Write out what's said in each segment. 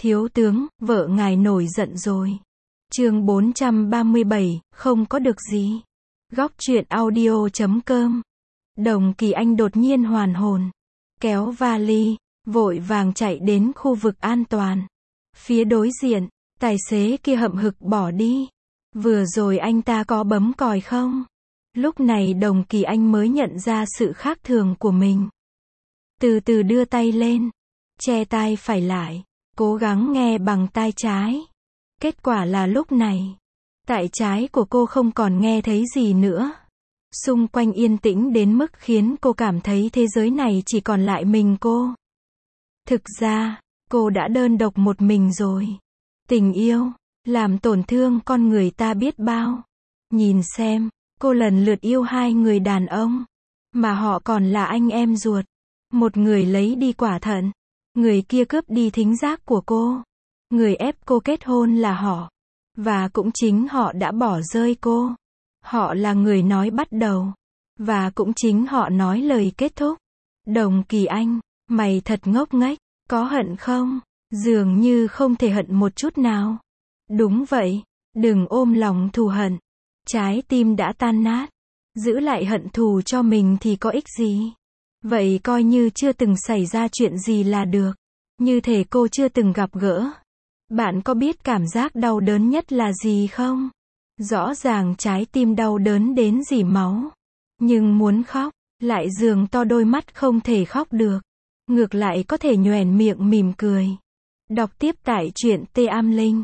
Thiếu tướng, vợ ngài nổi giận rồi. Chương 437, không có được gì. Góc truyện audio.com. Đồng Kỳ Anh đột nhiên hoàn hồn, kéo vali, vội vàng chạy đến khu vực an toàn. Phía đối diện, tài xế kia hậm hực bỏ đi. Vừa rồi anh ta có bấm còi không? Lúc này Đồng Kỳ Anh mới nhận ra sự khác thường của mình. Từ từ đưa tay lên, che tai phải lại, cố gắng nghe bằng tai trái. Kết quả là lúc này, tai trái của cô không còn nghe thấy gì nữa. Xung quanh yên tĩnh đến mức khiến cô cảm thấy thế giới này chỉ còn lại mình cô. Thực ra, cô đã đơn độc một mình rồi. Tình yêu, làm tổn thương con người ta biết bao. Nhìn xem, cô lần lượt yêu hai người đàn ông, mà họ còn là anh em ruột. Một người lấy đi quả thận, người kia cướp đi thính giác của cô. Người ép cô kết hôn là họ, và cũng chính họ đã bỏ rơi cô. Họ là người nói bắt đầu, và cũng chính họ nói lời kết thúc. Đồng Kỳ Anh, mày thật ngốc nghếch, có hận không? Dường như không thể hận một chút nào. Đúng vậy, đừng ôm lòng thù hận. Trái tim đã tan nát, giữ lại hận thù cho mình thì có ích gì? Vậy coi như chưa từng xảy ra chuyện gì là được. Như thể cô chưa từng gặp gỡ. Bạn có biết cảm giác đau đớn nhất là gì không? Rõ ràng trái tim đau đớn đến rỉ máu. Nhưng muốn khóc, lại giường to đôi mắt không thể khóc được. Ngược lại có thể nhoẻn miệng mỉm cười. Đọc tiếp tại truyện T Am Linh.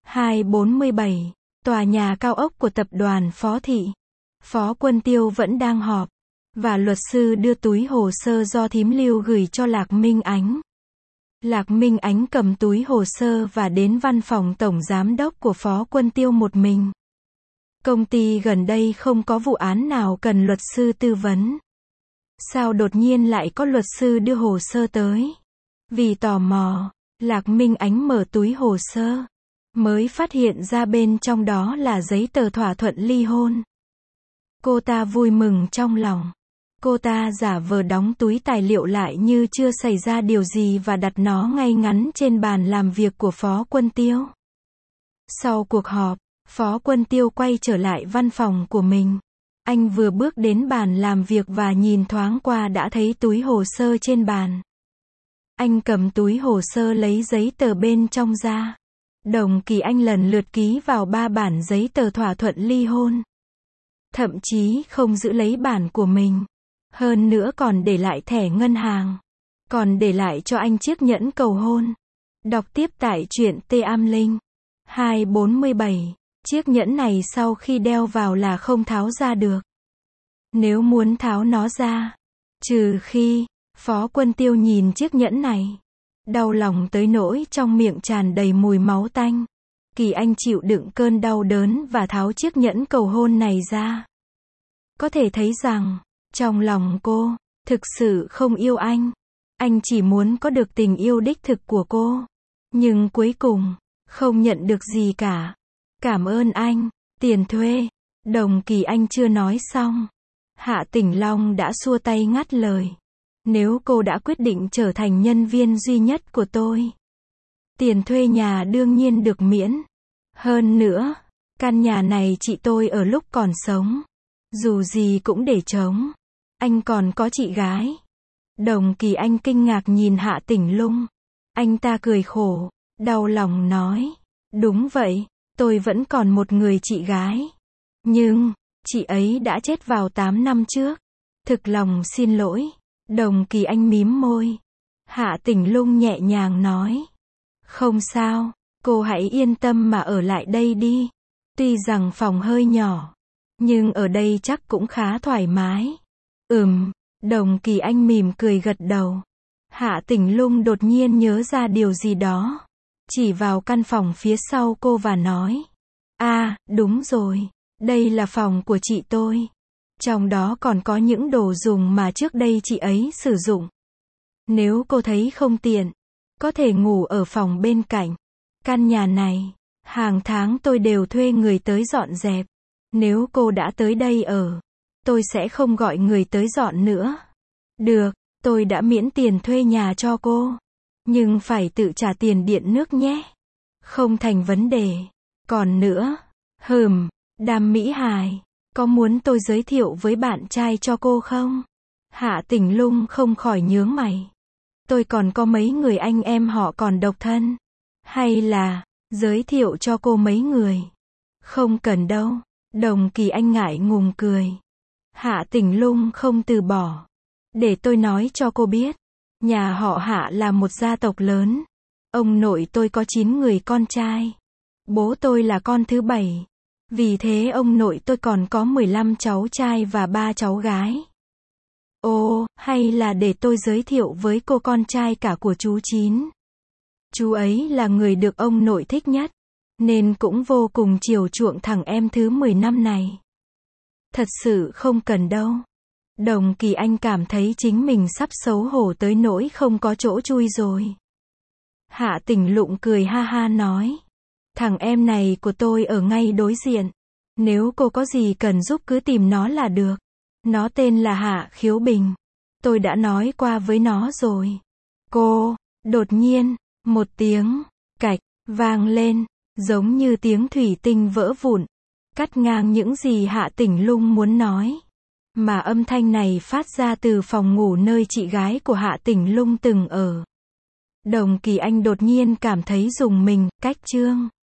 247, tòa nhà cao ốc của tập đoàn Phó Thị. Phó Quân Tiêu vẫn đang họp, và luật sư đưa túi hồ sơ do thím Lưu gửi cho Lạc Minh Ánh. Lạc Minh Ánh cầm túi hồ sơ và đến văn phòng tổng giám đốc của Phó Quân Tiêu một mình. Công ty gần đây không có vụ án nào cần luật sư tư vấn. Sao đột nhiên lại có luật sư đưa hồ sơ tới? Vì tò mò, Lạc Minh Ánh mở túi hồ sơ, mới phát hiện ra bên trong đó là giấy tờ thỏa thuận ly hôn. Cô ta vui mừng trong lòng. Cô ta giả vờ đóng túi tài liệu lại như chưa xảy ra điều gì và đặt nó ngay ngắn trên bàn làm việc của Phó Quân Tiêu. Sau cuộc họp, Phó Quân Tiêu quay trở lại văn phòng của mình. Anh vừa bước đến bàn làm việc và nhìn thoáng qua đã thấy túi hồ sơ trên bàn. Anh cầm túi hồ sơ lấy giấy tờ bên trong ra. Đồng Kỳ Anh lần lượt ký vào 3 bản giấy tờ thỏa thuận ly hôn. Thậm chí không giữ lấy bản của mình. Hơn nữa còn để lại thẻ ngân hàng. Còn để lại cho anh chiếc nhẫn cầu hôn. Đọc tiếp tại truyện T Am Linh. 247, chiếc nhẫn này sau khi đeo vào là không tháo ra được. Nếu muốn tháo nó ra, trừ khi, Phó Quân Tiêu nhìn chiếc nhẫn này, đau lòng tới nỗi trong miệng tràn đầy mùi máu tanh. Kỳ Anh chịu đựng cơn đau đớn và tháo chiếc nhẫn cầu hôn này ra. Có thể thấy rằng, trong lòng cô, thực sự không yêu anh. Anh chỉ muốn có được tình yêu đích thực của cô. Nhưng cuối cùng, không nhận được gì cả. Cảm ơn anh, tiền thuê. Đồng Kỳ Anh chưa nói xong. Hạ Tỉnh Long đã xua tay ngắt lời. Nếu cô đã quyết định trở thành nhân viên duy nhất của tôi, tiền thuê nhà đương nhiên được miễn. Hơn nữa, căn nhà này chị tôi ở lúc còn sống. Dù gì cũng để trống. Anh còn có chị gái. Đồng Kỳ Anh kinh ngạc nhìn Hạ Tỉnh Lung. Anh ta cười khổ, đau lòng nói. Đúng vậy, tôi vẫn còn một người chị gái. Nhưng, chị ấy đã chết vào 8 năm trước. Thực lòng xin lỗi. Đồng Kỳ Anh mím môi. Hạ Tỉnh Lung nhẹ nhàng nói. Không sao, cô hãy yên tâm mà ở lại đây đi. Tuy rằng phòng hơi nhỏ, nhưng ở đây chắc cũng khá thoải mái. Đồng Kỳ Anh mỉm cười gật đầu. Hạ Tỉnh Lung đột nhiên nhớ ra điều gì đó. Chỉ vào căn phòng phía sau cô và nói. Đúng rồi. Đây là phòng của chị tôi. Trong đó còn có những đồ dùng mà trước đây chị ấy sử dụng. Nếu cô thấy không tiện, có thể ngủ ở phòng bên cạnh. Căn nhà này, hàng tháng tôi đều thuê người tới dọn dẹp. Nếu cô đã tới đây ở, tôi sẽ không gọi người tới dọn nữa. Được, tôi đã miễn tiền thuê nhà cho cô. Nhưng phải tự trả tiền điện nước nhé. Không thành vấn đề. Còn nữa, Đàm Mỹ Hài, có muốn tôi giới thiệu với bạn trai cho cô không? Hạ Tỉnh Lung không khỏi nhướng mày. Tôi còn có mấy người anh em họ còn độc thân. Hay là, giới thiệu cho cô mấy người? Không cần đâu. Đồng Kỳ Anh ngại ngùng cười. Hạ Tỉnh Lung không từ bỏ. Để tôi nói cho cô biết. Nhà họ Hạ là một gia tộc lớn. Ông nội tôi có 9 người con trai. Bố tôi là con thứ 7. Vì thế ông nội tôi còn có 15 cháu trai và 3 cháu gái. Ồ, hay là để tôi giới thiệu với cô con trai cả của chú Chín. Chú ấy là người được ông nội thích nhất, nên cũng vô cùng chiều chuộng thằng em thứ 10 năm này. Thật sự không cần đâu. Đồng Kỳ Anh cảm thấy chính mình sắp xấu hổ tới nỗi không có chỗ chui rồi. Hạ Tỉnh Lụng cười ha ha nói. Thằng em này của tôi ở ngay đối diện. Nếu cô có gì cần giúp cứ tìm nó là được. Nó tên là Hạ Khiếu Bình. Tôi đã nói qua với nó rồi. Cô, đột nhiên, một tiếng, cạch, vang lên, giống như tiếng thủy tinh vỡ vụn, cắt ngang những gì Hạ Tỉnh Lung muốn nói. Mà âm thanh này phát ra từ phòng ngủ nơi chị gái của Hạ Tỉnh Lung từng ở. Đồng Kỳ Anh đột nhiên cảm thấy rùng mình, cách chương